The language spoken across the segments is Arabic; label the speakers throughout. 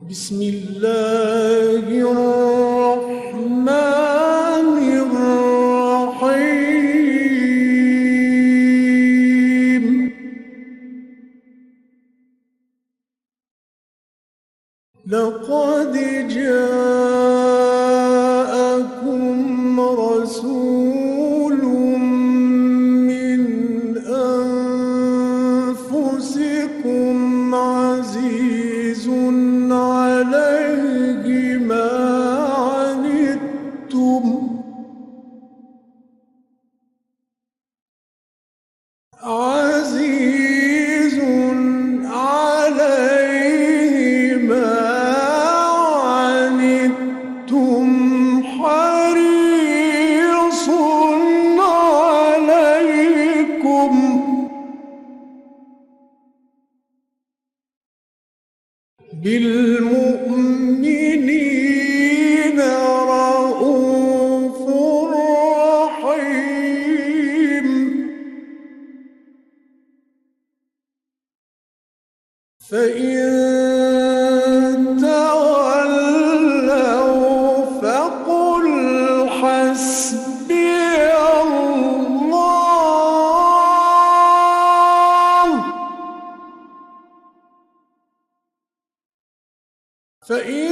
Speaker 1: بسم الله الرحمن الرحيم. لقد جاءكم رسول من أنفسكم عزيز عليه ما عنتم عزيز عليه ما عنتم حريص عليكم بالمؤمنين رءوف رحيم. فإن تولوا فقل حسبي الله. فإن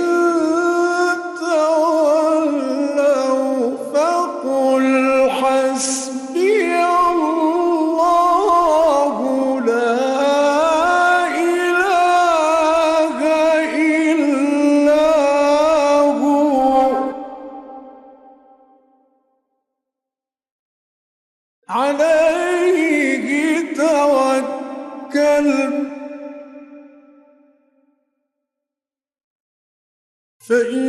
Speaker 1: تولوا فقل حسبي الله لا إله إلا هو عليه توكلت. فإن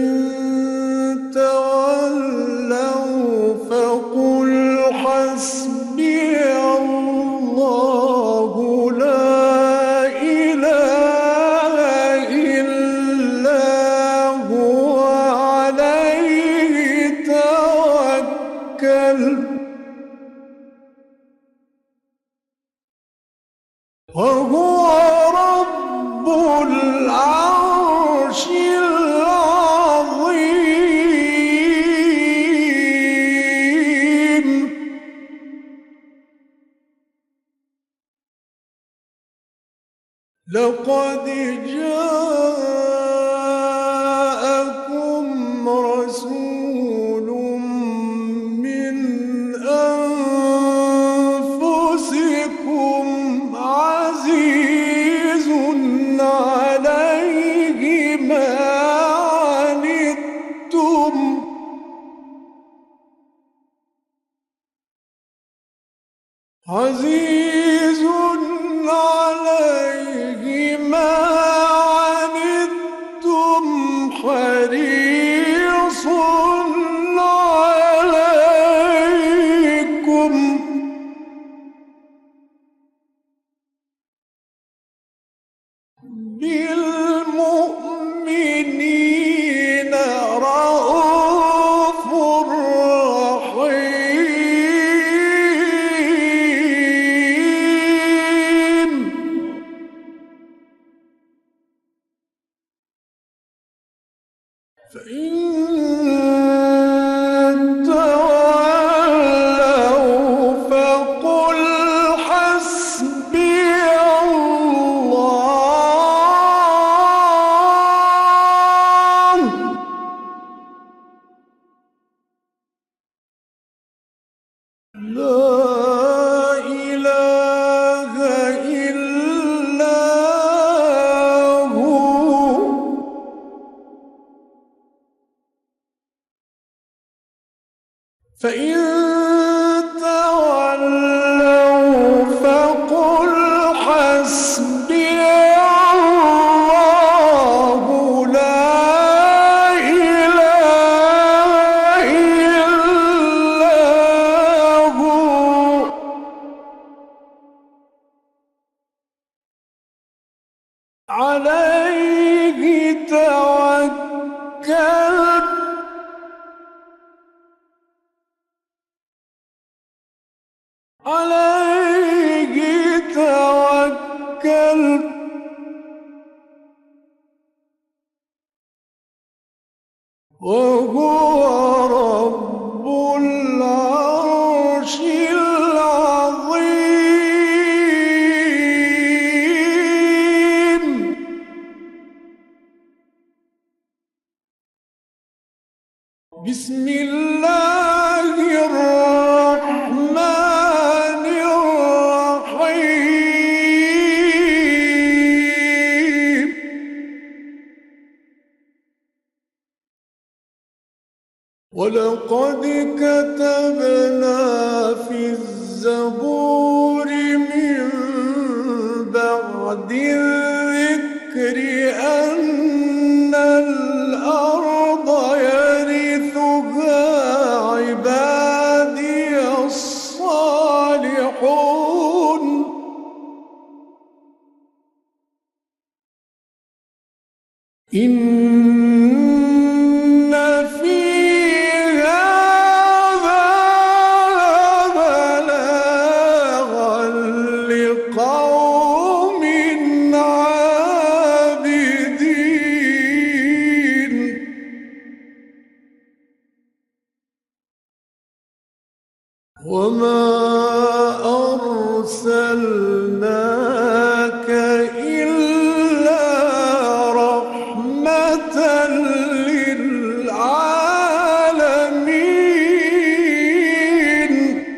Speaker 1: تولوا فقل حسبي الله لا إله إلا هو عليه توكلت وهو رب العرش العظيم. لقد جاءكم رسول من أنفسكم عزيز عليه ما عنتم عزيز عليه ما عنتم حريص عليكم بالمؤمنين رءوف رحيم. فإن تولوا فقل حسبي الله لا إله إلا هو فإن تولوا فقل حسبي الله لا إله إلا هو عليه توكلت عليه توكلت وهو رب العرش العظيم. بسم الله الرحمن الرحيم. ولقد كتبنا في الزبور من بعد الذكر أن الأرض يرثها عبادي الصالحون. إن في هذا لبلاغا لقوم عابدين. وما أرسلناك إلا رحمة للعالمين.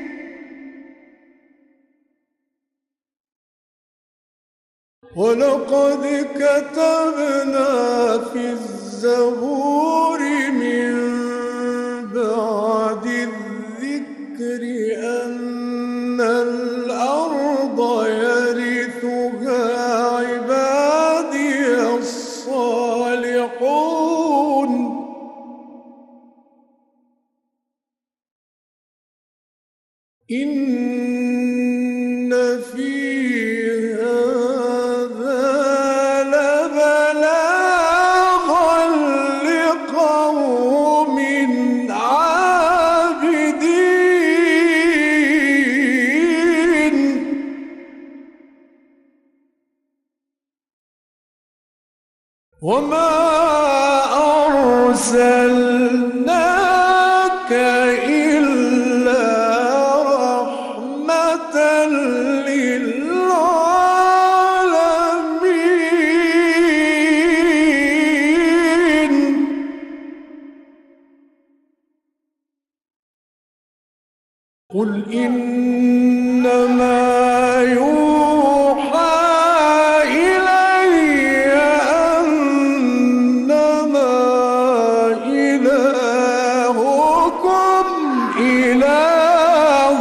Speaker 1: ولقد كتبنا في الزبور من بعد الذكر أن الأرض يرثها عبادي الصالحون. إن في هذا لبلاغا لقوم عابدين. وما أرسلناك إلا رحمة للعالمين. قل إنما يوحى إلي أنما إلهكم إله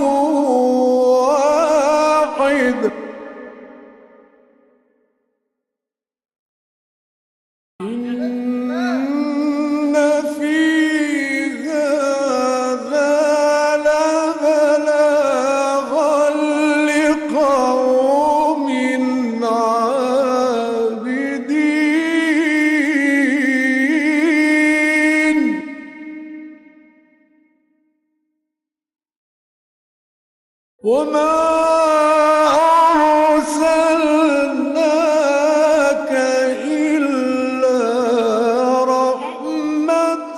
Speaker 1: واحد. إن في هذا لبلاغا لقوم عابدين. وما أرسلناك إلا رحمة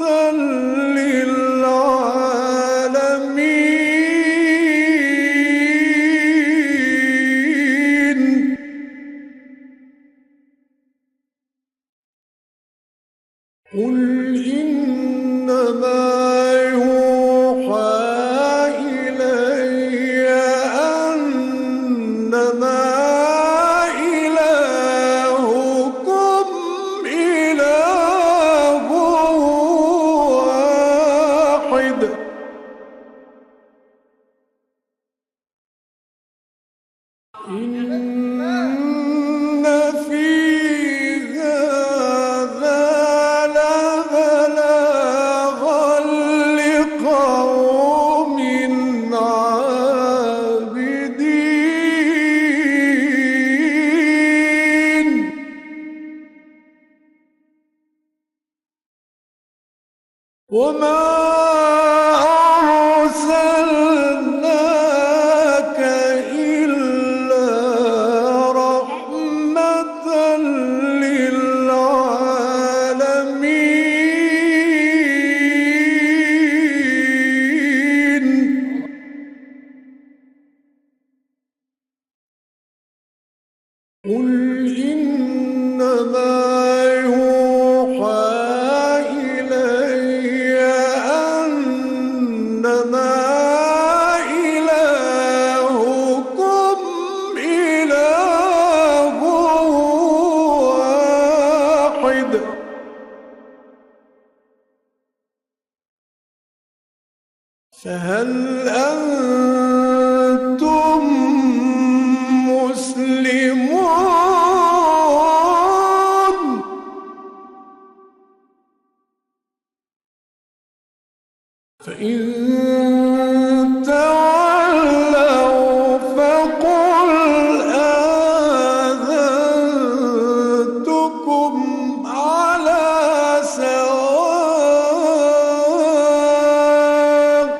Speaker 1: للعالمين. قل إنما يوحى إلي أنما إلهكم إله واحد. إن في هذا لبلاغا لقوم عابدين. وما أرسلناك إلا رحمة للعالمين. فهل أنتم مسلمون؟ فإن تولوا فقل آذنتكم على سواء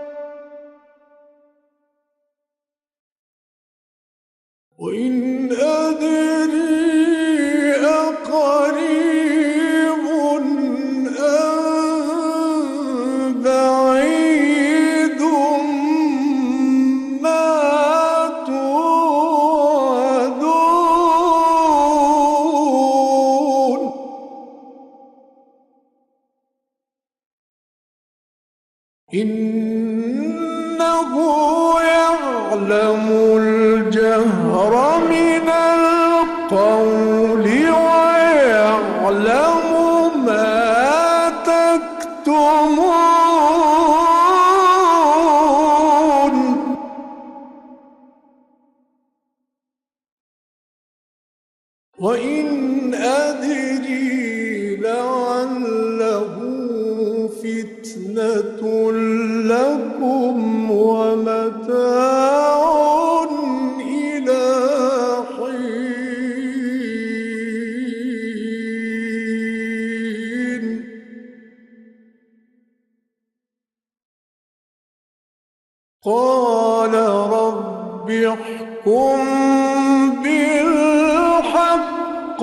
Speaker 1: وإن أدري أقريب أم بعيد ما توعدون إنه يعلم الجهر من القول ويعلم ما تكتمون وإن أدري لعله فتنة لكم ومتاع إلى حين قال رب احكم بالحق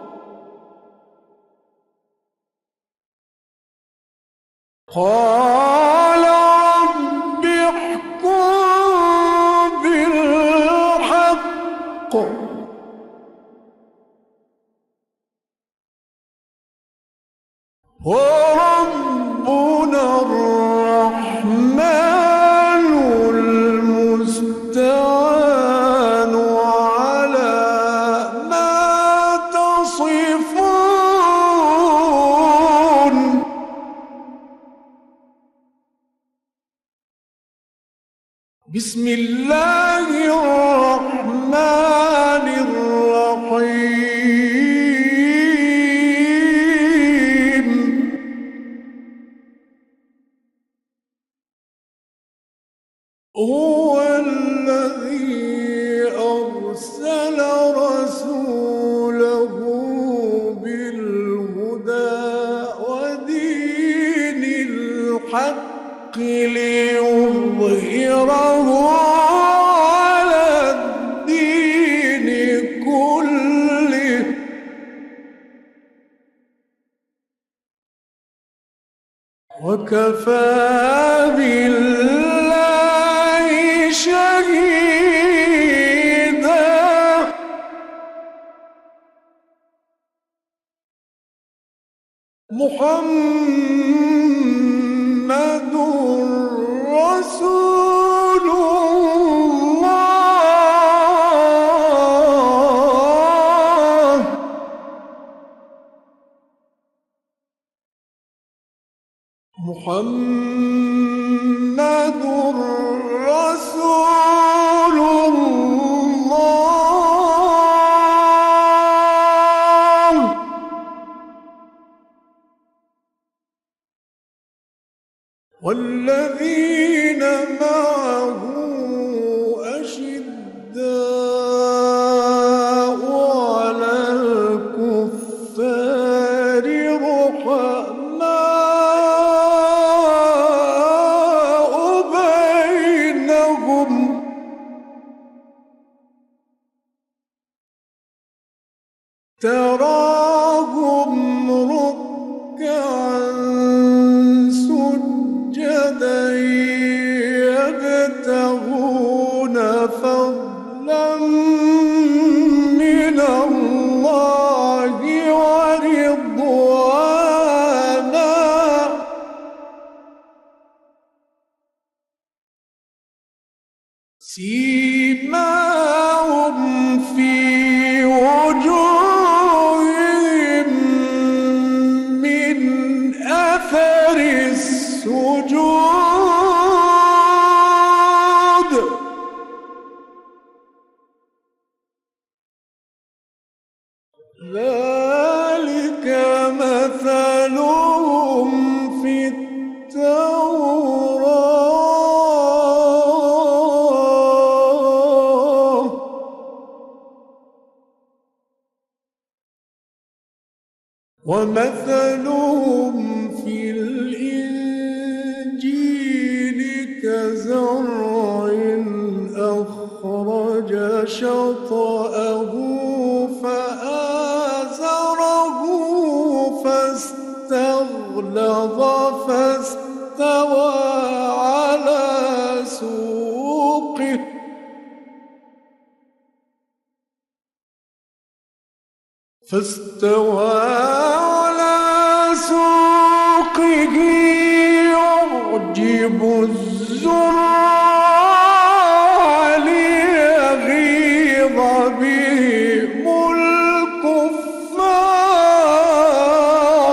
Speaker 1: قال رب احكم بالحق وربنا الرحمن المستعان على ما تصفون بسم الله الرحمن الرحيم هو الذي أرسل رسوله بالهدى ودين الحق ليظهره على الدين كله وكفى بالله شهيدا محمد رسول الله محمد رسول الله والذين معه أشداء على الكفار رحماء بينهم تراهم ركعا سجدا يبتغون فضلا من الله ورضوانا سيماهم في وجوههم من أثر السجود ومثلهم في الإنجيل كزرع أخرج شطأه فآزره فاستغلظ فاستوى على سوقه يعجب الزراع ليغيظ بهم الكفار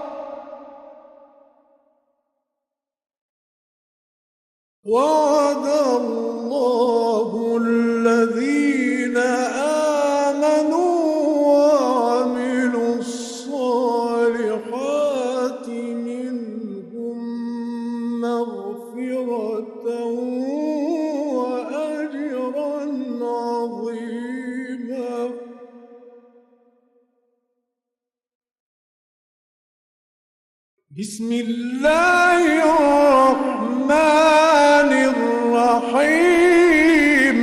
Speaker 1: وعد الله الذين آمنوا وعملوا الصالحات منهم مغفرة وأجرا عظيما. بسم الله الرحمن الرحيم.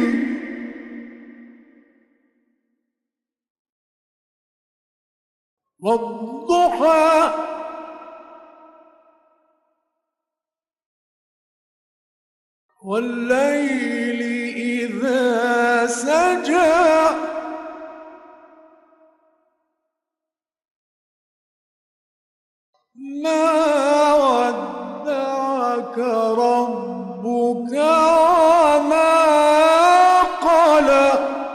Speaker 1: والضحى والليل إذا سجى ما ودعك ربك وما قلى.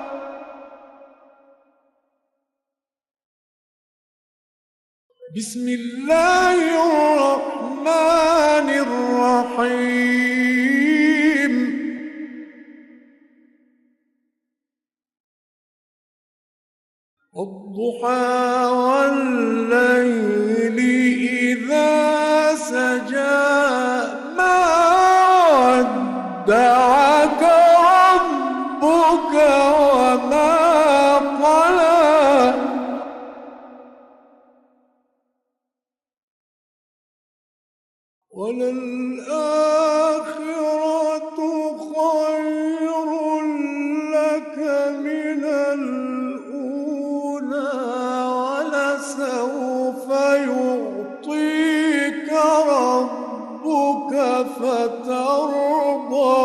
Speaker 1: بسم الله الرحمن الرحيم. والضحى والليل إذا سجى ما ودعك ربك وما قلى. وللآخرة خير لك من الأولى ولسوف يعطيك ربك فترضى.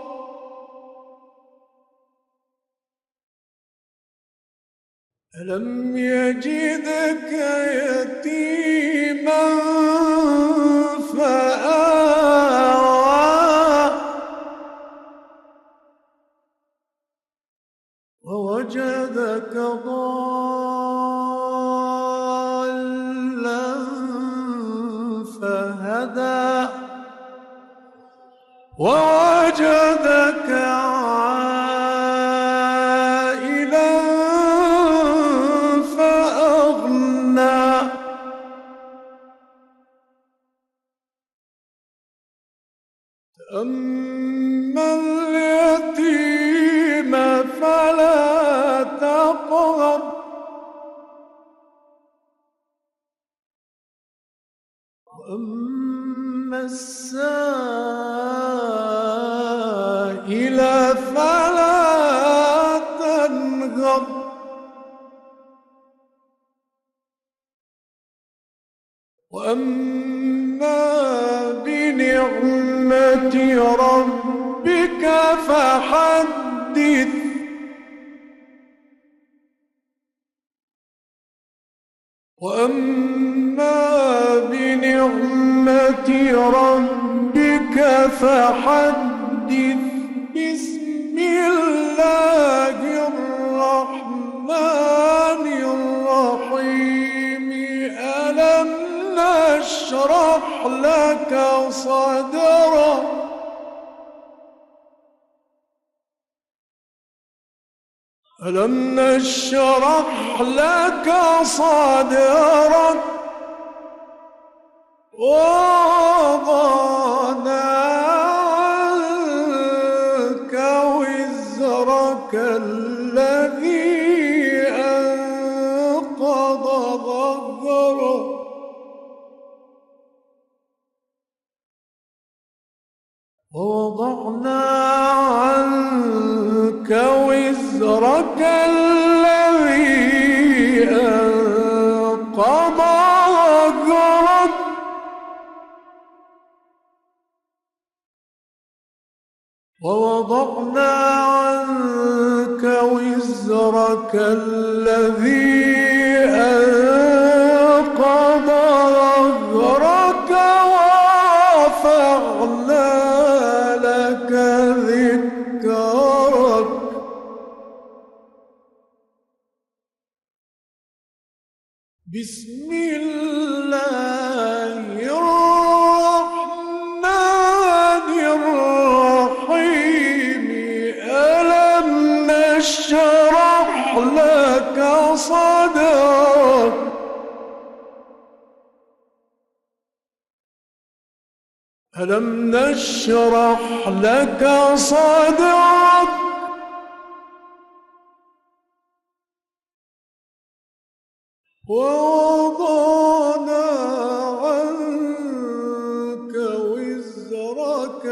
Speaker 1: ألم يجدك يتيما فآوى ووجدك ضالا فهدى ووجدك عائلا فأغنى. أما اليتيم فلا تقهر وأما السائل فلا تنهر. وأما بنعمة ربك فحدث. وأما بنعمة ربك فحدث. بسم الله الرحمن الرحيم. ألم نشرح لك صدرك ألم نشرح لك صدرك ووضعنا عنك وزرك الذي أنقض ظهرك ووضعنا عنك وزرك الذي أنقض ظهرك ووضعنا عنك وزرك الذي أنقض ظهرك ورفعنا لك ذكرك بسم الله الرحمن الرحيم ألم نشرح لك صدرك ألم نشرح لك صدرك ووضعنا عنك وزرك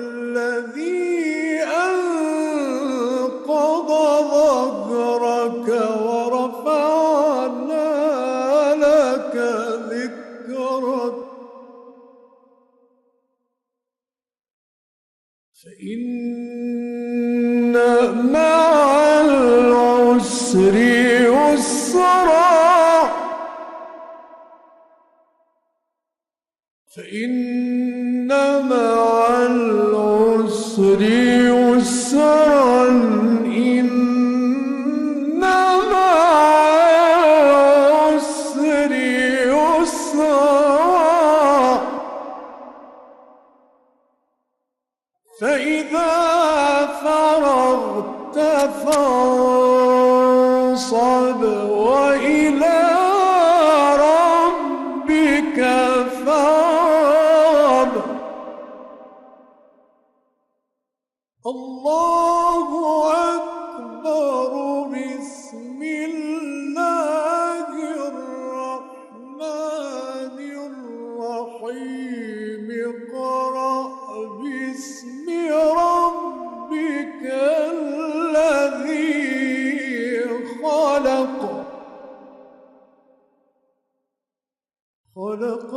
Speaker 1: الذي أنقض ظهرك ورفعنا لك ذكرك فإن مع العسر يسرا فإن مع العسر يسرا إن مع العسر يسرا فإذا فرغت فانصب وإلى ربك فارغب الله أكبر بسم الله الرحمن الرحيم اقرأ باسم ربك الذي خلق خلق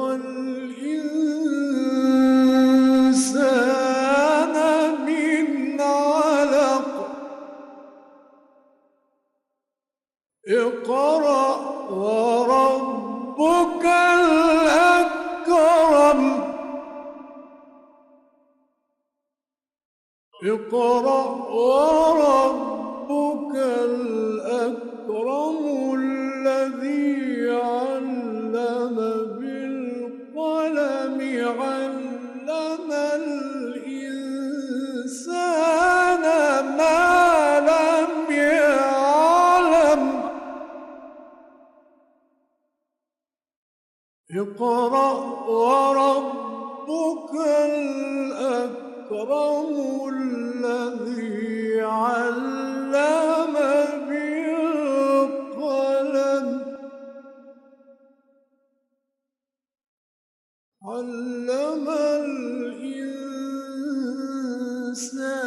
Speaker 1: الإنسان من علق اقرأ وربك الأكرم اقرأ وربك الأكرم الذي علم بالقلم علم الإنسان ما لم يعلم اقرأ وربك الأكرم الذي علم بالقلم علم الإنسان